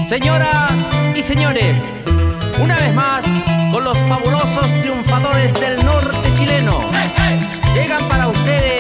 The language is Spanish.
Señoras y señores, una vez más, con los fabulosos triunfadores del norte chileno, llegan para ustedes